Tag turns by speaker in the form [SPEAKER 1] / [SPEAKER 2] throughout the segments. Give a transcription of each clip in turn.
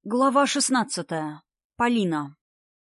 [SPEAKER 1] Глава 16. Полина.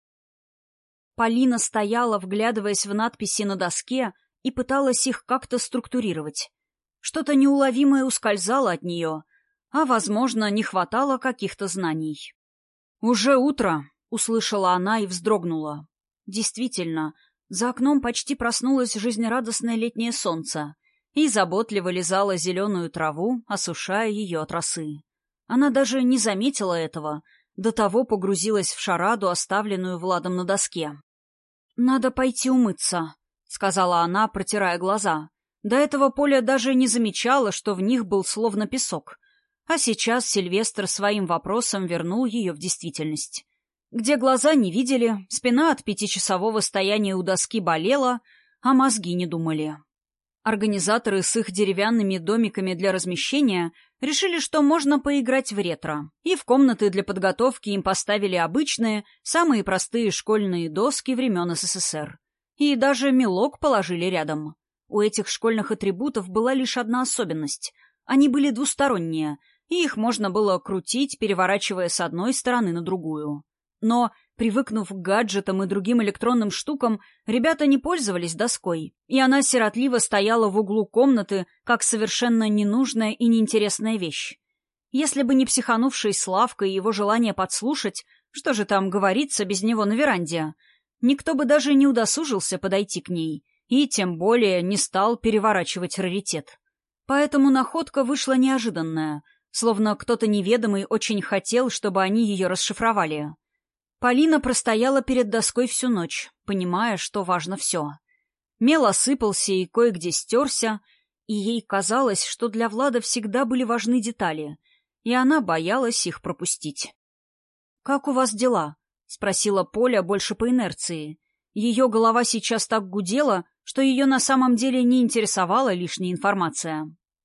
[SPEAKER 1] Полина стояла, вглядываясь в надписи на доске, и пыталась их как-то структурировать. Что-то неуловимое ускользало от нее, а, возможно, не хватало каких-то знаний. «Уже утро», — услышала она и вздрогнула. Действительно, за окном почти проснулось жизнерадостное летнее солнце и заботливо лизало зеленую траву, осушая ее от росы. Она даже не заметила этого, до того погрузилась в шараду, оставленную Владом на доске. «Надо пойти умыться», — сказала она, протирая глаза. До этого Поля даже не замечала, что в них был словно песок. А сейчас Сильвестр своим вопросом вернул ее в действительность. Где глаза не видели, спина от 5-часового стояния у доски болела, а мозги не думали. Организаторы с их деревянными домиками для размещения решили, что можно поиграть в ретро, и в комнаты для подготовки им поставили обычные, самые простые школьные доски времен СССР. И даже мелок положили рядом. У этих школьных атрибутов была лишь одна особенность. Они были двусторонние, и их можно было крутить, переворачивая с одной стороны на другую. Но, привыкнув к гаджетам и другим электронным штукам, ребята не пользовались доской, и она сиротливо стояла в углу комнаты, как совершенно ненужная и неинтересная вещь. Если бы не психанувший Славка и его желание подслушать, что же там говорится без него на веранде, никто бы даже не удосужился подойти к ней, и тем более не стал переворачивать раритет. Поэтому находка вышла неожиданная, словно кто-то неведомый очень хотел, чтобы они ее расшифровали. Полина простояла перед доской всю ночь, понимая, что важно все. Мел осыпался и кое-где стерся, и ей казалось, что для Влада всегда были важны детали, и она боялась их пропустить. «Как у вас дела?» — спросила Поля больше по инерции. Ее голова сейчас так гудела, что ее на самом деле не интересовала лишняя информация.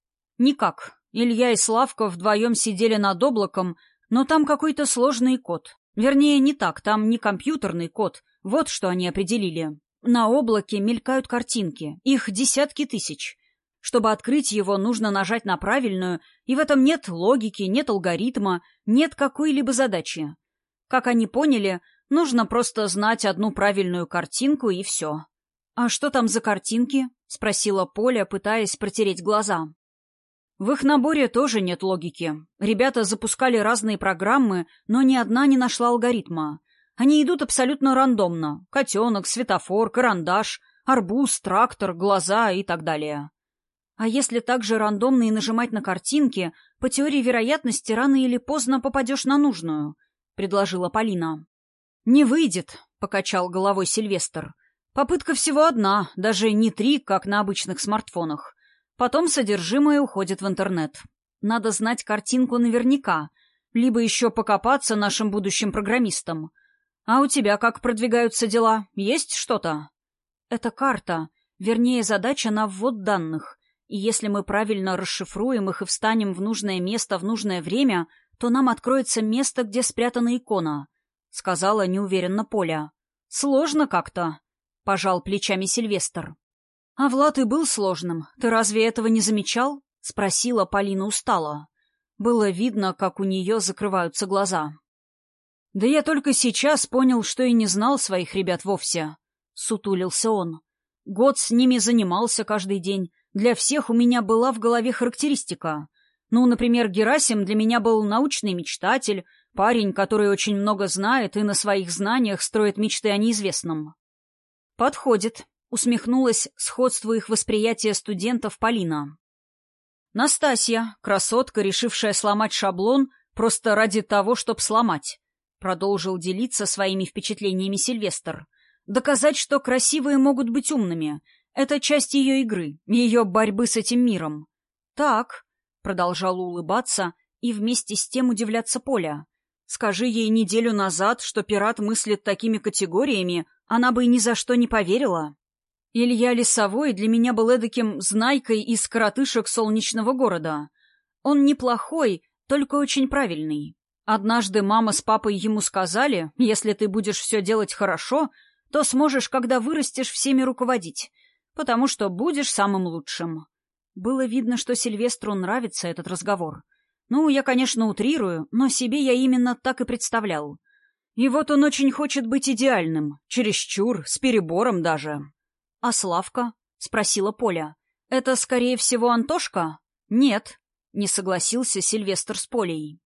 [SPEAKER 1] «Никак. Илья и Славка вдвоем сидели над облаком, но там какой-то сложный код. Вернее, не так, там не компьютерный код, вот что они определили. На облаке мелькают картинки, их десятки тысяч. Чтобы открыть его, нужно нажать на правильную, и в этом нет логики, нет алгоритма, нет какой-либо задачи. Как они поняли, нужно просто знать одну правильную картинку, и все. «А что там за картинки?» — спросила Поля, пытаясь протереть глаза. В их наборе тоже нет логики. Ребята запускали разные программы, но ни одна не нашла алгоритма. Они идут абсолютно рандомно. Котенок, светофор, карандаш, арбуз, трактор, глаза и так далее. А если также рандомно и нажимать на картинки, по теории вероятности рано или поздно попадешь на нужную, — предложила Полина. «Не выйдет», — покачал головой Сильвестр. «Попытка всего одна, даже не 3, как на обычных смартфонах. Потом содержимое уходит в интернет. Надо знать картинку наверняка, либо еще покопаться нашим будущим программистам. А у тебя как продвигаются дела? Есть что-то?» «Это карта, вернее, задача на ввод данных. И если мы правильно расшифруем их и встанем в нужное место в нужное время, то нам откроется место, где спрятана икона», — сказала неуверенно Поля. «Сложно как-то», — пожал плечами Сильвестр. «А Влад и был сложным. Ты разве этого не замечал?» — спросила Полина устало. Было видно, как у нее закрываются глаза. «Да я только сейчас понял, что и не знал своих ребят вовсе», — сутулился он. «Год с ними занимался каждый день. Для всех у меня была в голове характеристика. Ну, например, Герасим для меня был научный мечтатель, парень, который очень много знает и на своих знаниях строит мечты о неизвестном». «Подходит», — усмехнулась сходству их восприятия студентов Полина. «Настасья, красотка, решившая сломать шаблон просто ради того, чтобы сломать», — продолжил делиться своими впечатлениями Сильвестр. «Доказать, что красивые могут быть умными — это часть ее игры, ее борьбы с этим миром». «Так», — продолжал улыбаться и вместе с тем удивляться Поля. «Скажи ей неделю назад, что пират мыслит такими категориями, она бы ни за что не поверила». Илья Лесовой для меня был эдаким знайкой из коротышек солнечного города. Он неплохой, только очень правильный. Однажды мама с папой ему сказали, если ты будешь все делать хорошо, то сможешь, когда вырастешь, всеми руководить, потому что будешь самым лучшим. Было видно, что Сильвестру нравится этот разговор. Ну, я, конечно, утрирую, но себе я именно так и представлял. И вот он очень хочет быть идеальным, чересчур, с перебором даже. — А Славка? — спросила Поля. — Это, скорее всего, Антошка? — Нет, — не согласился Сильвестр с Полей.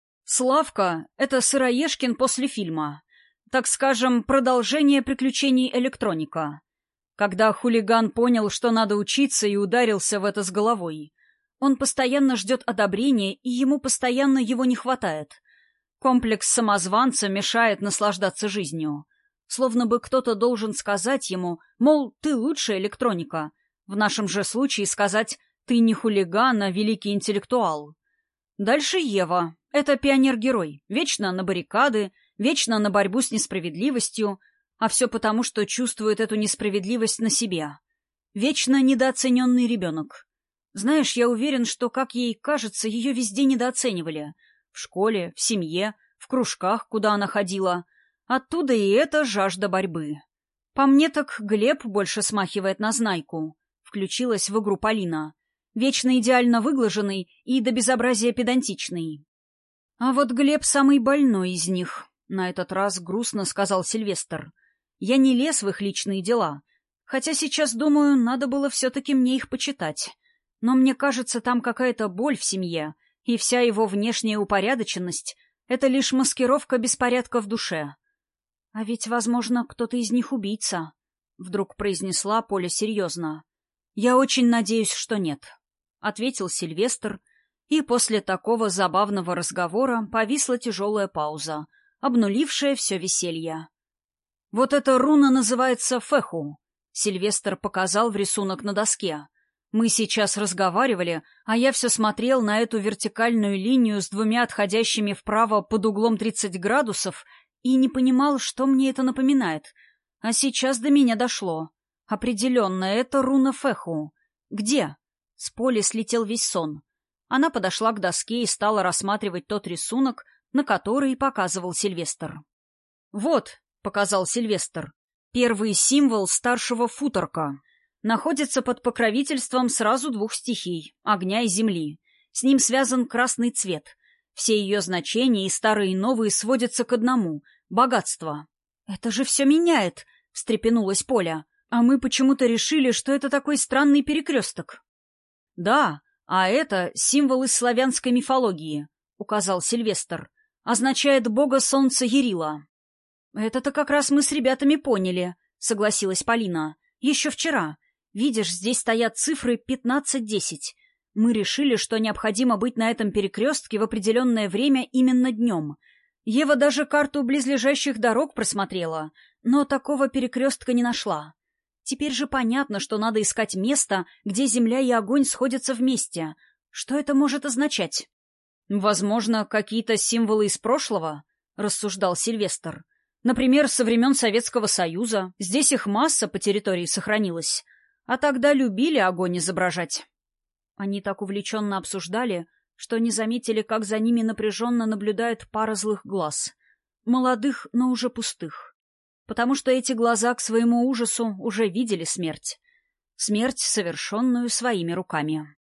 [SPEAKER 1] Славка — это Сыроежкин после фильма. Так скажем, продолжение приключений электроника. Когда хулиган понял, что надо учиться, и ударился в это с головой. Он постоянно ждет одобрения, и ему постоянно его не хватает. Комплекс самозванца мешает наслаждаться жизнью. Словно бы кто-то должен сказать ему, мол, ты лучшая электроника. В нашем же случае сказать «ты не хулиган, а великий интеллектуал». Дальше Ева. Это пионер-герой. Вечно на баррикады, вечно на борьбу с несправедливостью, а все потому, что чувствует эту несправедливость на себе. Вечно недооцененный ребенок. Знаешь, я уверен, что, как ей кажется, ее везде недооценивали. В школе, в семье, в кружках, куда она ходила. Оттуда и эта жажда борьбы. По мне так Глеб больше смахивает на Знайку. Включилась в игру Полина. Вечно идеально выглаженный и до безобразия педантичный. А вот Глеб самый больной из них. На этот раз грустно сказал Сильвестр. Я не лез в их личные дела. Хотя сейчас, думаю, надо было все-таки мне их почитать. Но мне кажется, там какая-то боль в семье, и вся его внешняя упорядоченность — это лишь маскировка беспорядка в душе. — А ведь, возможно, кто-то из них убийца, — вдруг произнесла Поля серьезно. — Я очень надеюсь, что нет, — ответил Сильвестр, и после такого забавного разговора повисла тяжелая пауза, обнулившая все веселье. — Вот эта руна называется Феху, — Сильвестр показал в рисунок на доске. Мы сейчас разговаривали, а я все смотрел на эту вертикальную линию с двумя отходящими вправо под углом 30 градусов и не понимал, что мне это напоминает. А сейчас до меня дошло. Определенно, это руна Феху. Где? С Поли слетел весь сон. Она подошла к доске и стала рассматривать тот рисунок, на который показывал Сильвестр. «Вот», — показал Сильвестр, — «первый символ старшего футорка. Находится под покровительством сразу двух стихий — огня и земли. С ним связан красный цвет. Все ее значения, и старые, и новые, сводятся к одному — богатство». «Это же все меняет», — встрепенулась Поля. «А мы почему-то решили, что это такой странный перекресток». «Да, а это символ из славянской мифологии», — указал Сильвестр. «Означает бога солнца Ярила». «Это-то как раз мы с ребятами поняли», — согласилась Полина. «Еще вчера. Видишь, здесь стоят цифры 15-10. Мы решили, что необходимо быть на этом перекрестке в определенное время именно днем. Ева даже карту близлежащих дорог просмотрела, но такого перекрестка не нашла. Теперь же понятно, что надо искать место, где земля и огонь сходятся вместе. Что это может означать?» «Возможно, какие-то символы из прошлого», — рассуждал Сильвестр. «Например, со времен Советского Союза. Здесь их масса по территории сохранилась. А тогда любили огонь изображать». Они так увлеченно обсуждали, что не заметили, как за ними напряженно наблюдает пара злых глаз. Молодых, но уже пустых. Потому что эти глаза к своему ужасу уже видели смерть. Смерть, совершенную своими руками.